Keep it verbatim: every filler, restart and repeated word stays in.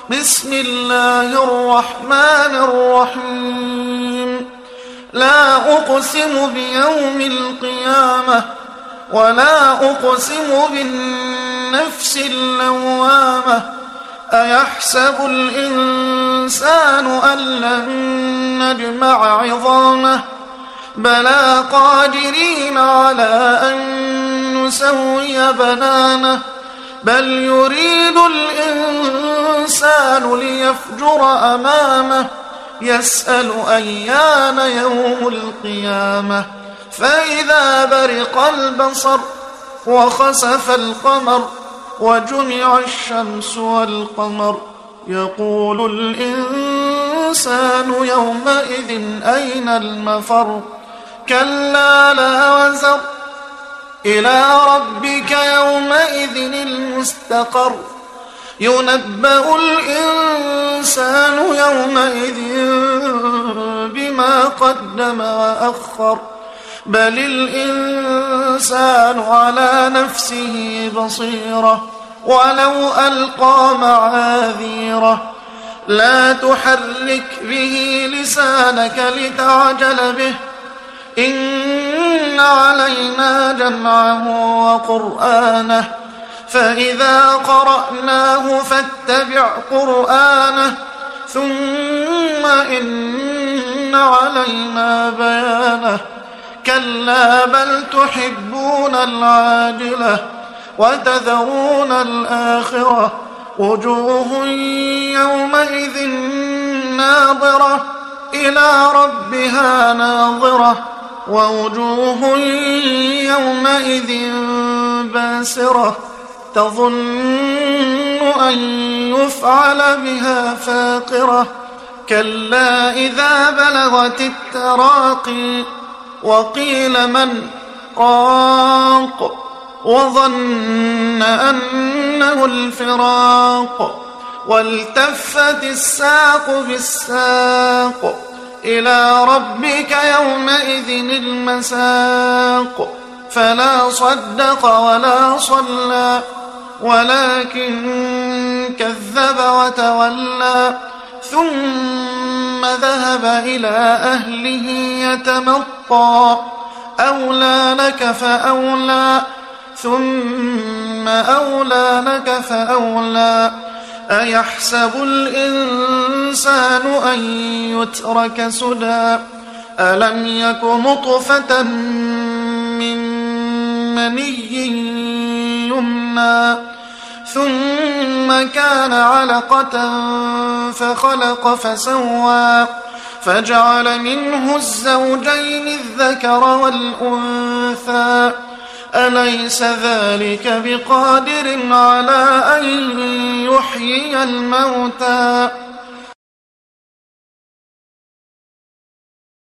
بسم الله الرحمن الرحيم لا أقسم بيوم القيامة ولا أقسم بالنفس اللوامة أيحسب الإنسان أن لن نجمع عظامه بلى قادرين على أن نسوي بنانه بل يريد الإنسان ليفجر أمامه يسأل أيان يوم القيامة فإذا برق البصر وخسف القمر وجمع الشمس والقمر يقول الإنسان يومئذ أين المفر كلا لا وزر إلى ربك يومئذ المستقر ينبأ الإنسان يومئذ بما قدم وأخر بل الإنسان على نفسه بصيرة ولو ألقى معاذيره لا تحرك به لسانك لتعجل به إن علينا جمعه وقرآنه فإذا قرأناه فاتبع قرآنه ثم إن علينا بيانه كلا بل تحبون العاجلة وتذرون الآخرة وجوه يومئذ ناظرة إلى ربها ناظرة ووجوه يومئذ باسرة تظن أن يفعل بها فاقرة كلا إذا بلغت التراقي وقيل من راق وظن أنه الفراق والتفت الساق بالساق إلى ربك يومئذ المساق فلا صدق ولا صلى ولكن كذب وتولى ثم ذهب إلى أهله يتمطى أولى لك فأولى ثم أولى لك فأولى أيحسب الإنسان أن يترك سدى ألم يك نطفة من مني يمنى ثم كان علقة فخلق فسوى فجعل منه الزوجين الذكر والأنثى أليس ذلك بقادر على أن يحيي الموتى